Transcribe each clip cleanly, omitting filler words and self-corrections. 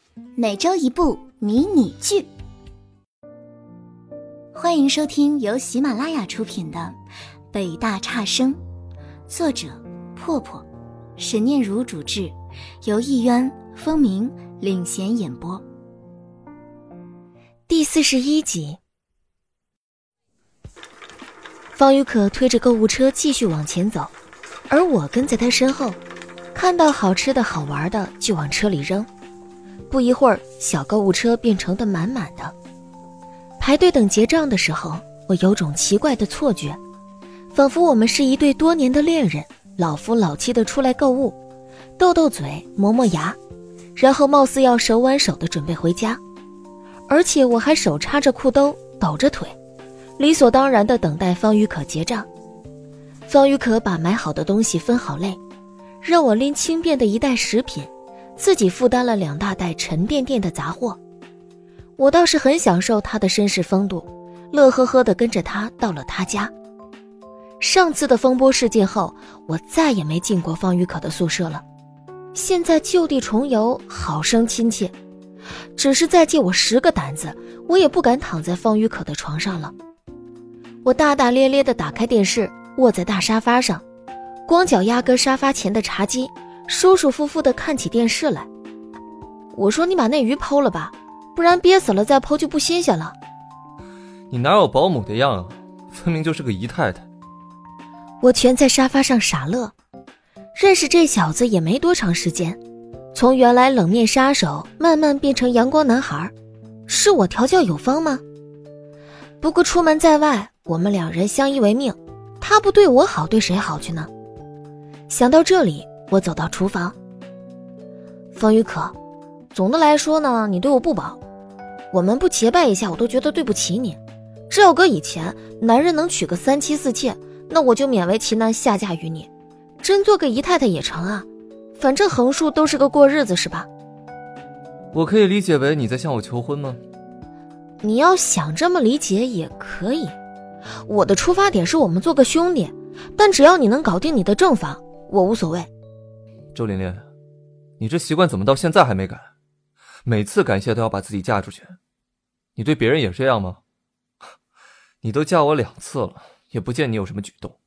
每周一部迷你剧。欢迎收听由喜马拉雅出品的《北大差生》，作者破破，沈念如主制，由艺渊、风鸣领衔演播。第41集。方宇可推着购物车继续往前走，而我跟在他身后，看到好吃的好玩的就往车里扔。不一会儿，小购物车变成的满满的。排队等结账的时候，我有种奇怪的错觉，仿佛我们是一对多年的恋人，老夫老妻的出来购物，斗斗嘴，磨磨牙，然后貌似要手挽手的准备回家。而且我还手插着裤兜，抖着腿，理所当然的等待方宇可结账。方宇可把买好的东西分好类，让我拎轻便的一袋食品，自己负担了2大袋沉甸甸的杂货。我倒是很享受他的绅士风度，乐呵呵地跟着他到了他家。上次的风波事件后，我再也没进过方宇可的宿舍了。现在就地重游，好生亲切。只是再借我10个胆子，我也不敢躺在方宇可的床上了。我大大咧咧地打开电视，卧在大沙发上，光脚压根沙发前的茶几，舒舒服服地看起电视来。我说你把那鱼剖了吧，不然憋死了再剖就不新鲜了。 你哪有保姆的样啊，分明就是个姨太太。 我蜷在沙发上傻乐，认识这小子也没多长时间，从原来冷面杀手慢慢变成阳光男孩，是我调教有方吗？不过出门在外，我们2人相依为命，他不对我好，对谁好去呢？想到这里，我走到厨房。方宇可，总的来说呢，你对我不薄，我们不结拜一下我都觉得对不起你。这要搁以前，男人能娶个3妻4妾，那我就勉为其难下嫁于你，真做个姨太太也成啊，反正横竖都是个过日子是吧？ 我可以理解为你在向我求婚吗？ 你要想这么理解也可以，我的出发点是我们做个兄弟，但只要你能搞定你的正房，我无所谓。 周琳琳，你这习惯怎么到现在还没改？每次感谢都要把自己嫁出去，你对别人也这样吗？你都嫁我2次了，也不见你有什么举动。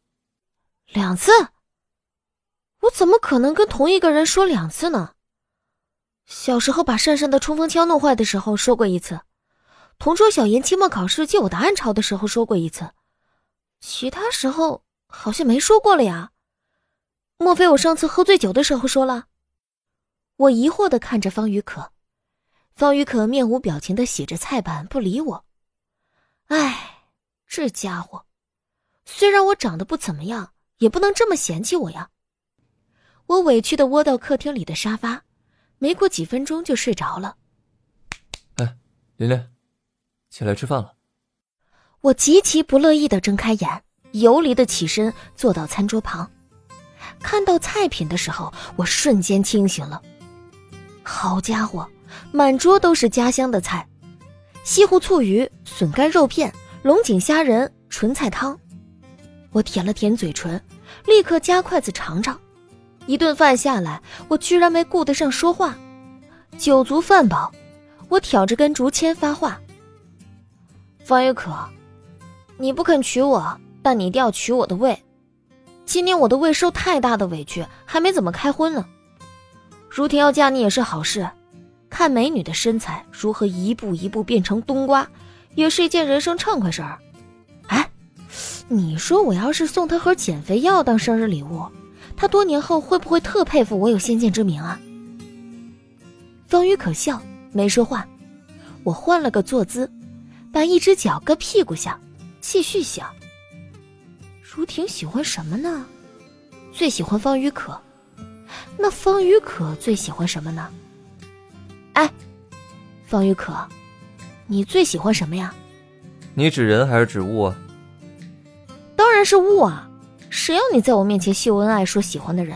2次？我怎么可能跟同一个人说2次呢？小时候把珊珊的冲锋枪弄坏的时候说过1次，同桌小妍期末考试借我答案抄的时候说过1次，其他时候好像没说过了呀。莫非我上次喝醉酒的时候说了？我疑惑地看着方宇可，方宇可面无表情地洗着菜板不理我。唉，这家伙，虽然我长得不怎么样，也不能这么嫌弃我呀。我委屈地窝到客厅里的沙发，没过几分钟就睡着了。 哎，琳琳，起来吃饭了。 我极其不乐意地睁开眼，游离地起身坐到餐桌旁。看到菜品的时候，我瞬间清醒了。好家伙，满桌都是家乡的菜，西湖醋鱼、笋干肉片、龙井虾仁、纯菜汤。我舔了舔嘴唇，立刻夹筷子尝尝。一顿饭下来，我居然没顾得上说话。酒足饭饱，我挑着根竹签发话：方宇可，你不肯娶我，但你一定要娶我的胃。今年我的胃受太大的委屈，还没怎么开荤呢。如婷要嫁你也是好事，看美女的身材如何一步一步变成冬瓜，也是一件人生畅快事儿。哎，你说我要是送她盒减肥药当生日礼物，她多年后会不会特佩服我有先见之明啊？方宇可笑，没说话。我换了个坐姿，把一只脚搁屁股下，继续想。如婷喜欢什么呢？最喜欢方宇可。那方宇可最喜欢什么呢？哎，方宇可，你最喜欢什么呀？ 你指人还是指物啊？ 当然是物啊，谁要你在我面前秀恩爱说喜欢的人？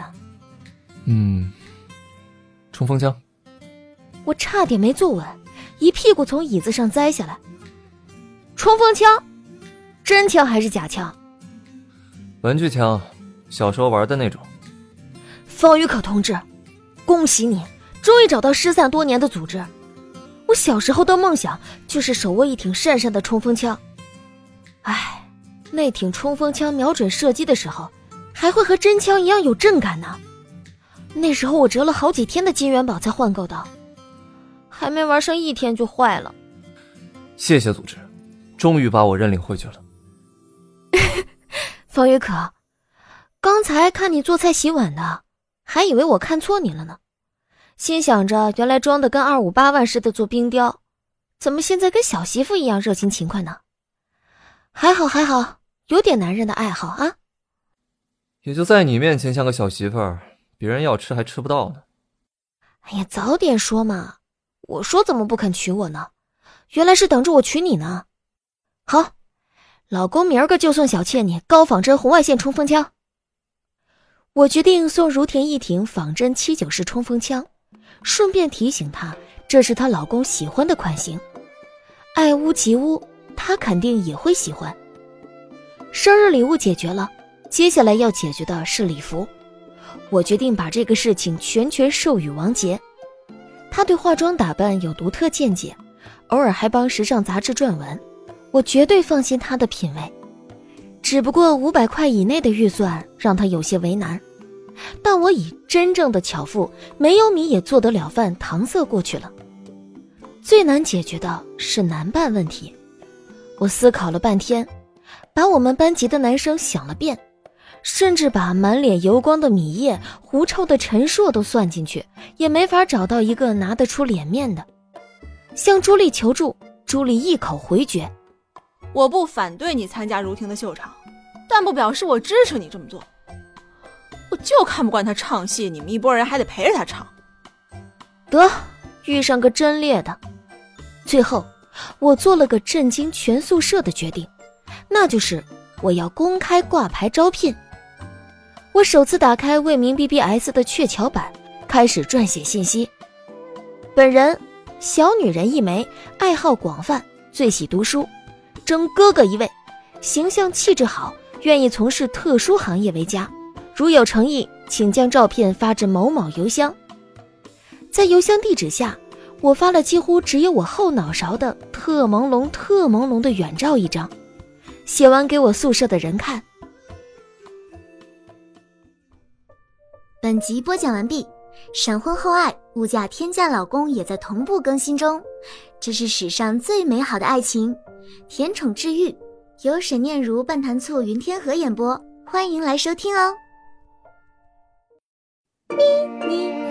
冲锋枪。 我差点没坐稳，一屁股从椅子上栽下来。冲锋枪？真枪还是假枪？ 玩具枪，小时候玩的那种。 方宇可同志，恭喜你，终于找到失散多年的组织， 我小时候的梦想就是手握一挺闪闪的冲锋枪。唉，那挺冲锋枪瞄准射击的时候，还会和真枪一样有震感呢。那时候我折了好几天的金元宝才换购的，还没玩上1天就坏了。 谢谢组织，终于把我认领回去了。 方玉可，刚才看你做菜洗碗的，还以为我看错你了呢，心想着原来装的跟258万似的做冰雕，怎么现在跟小媳妇一样热情勤快呢？还好，有点男人的爱好啊。 也就在你面前像个小媳妇儿，别人要吃还吃不到呢。 哎呀，早点说嘛，我说怎么不肯娶我呢？原来是等着我娶你呢。好，老公明儿个就送小妾你高仿真红外线冲锋枪。我决定送如婷一挺仿真79式冲锋枪，顺便提醒她这是她老公喜欢的款型，爱屋及乌，她肯定也会喜欢。生日礼物解决了，接下来要解决的是礼服。我决定把这个事情全权授予王杰，他对化妆打扮有独特见解，偶尔还帮时尚杂志撰文，我绝对放心他的品味。只不过500块以内的预算让他有些为难，但我以真正的巧妇没有米也做得了饭搪塞过去了。最难解决的是男伴问题，我思考了半天，把我们班级的男生想了遍，甚至把满脸油光的米叶、狐臭的陈硕都算进去，也没法找到一个拿得出脸面的。向朱莉求助，朱莉一口回绝： 我不反对你参加如婷的秀场，但不表示我支持你这么做。我就看不惯他唱戏，你们一拨人还得陪着他唱。 得，遇上个真烈的。最后我做了个震惊全宿舍的决定，那就是我要公开挂牌招聘。我首次打开为民 BBS 的鹊桥版，开始撰写信息。本人小女人一枚，爱好广泛，最喜读书，征哥哥一位，形象气质好，愿意从事特殊行业为佳，如有诚意请将照片发至某某邮箱。在邮箱地址下，我发了几乎只有我后脑勺的特朦胧的远照一张，写完给我宿舍的人看。 本集播讲完毕，闪婚后爱物价天价老公也在同步更新中，这是史上最美好的爱情，甜宠治愈，由沈念如、半坛醋、云天河演播，欢迎来收听哦。咪咪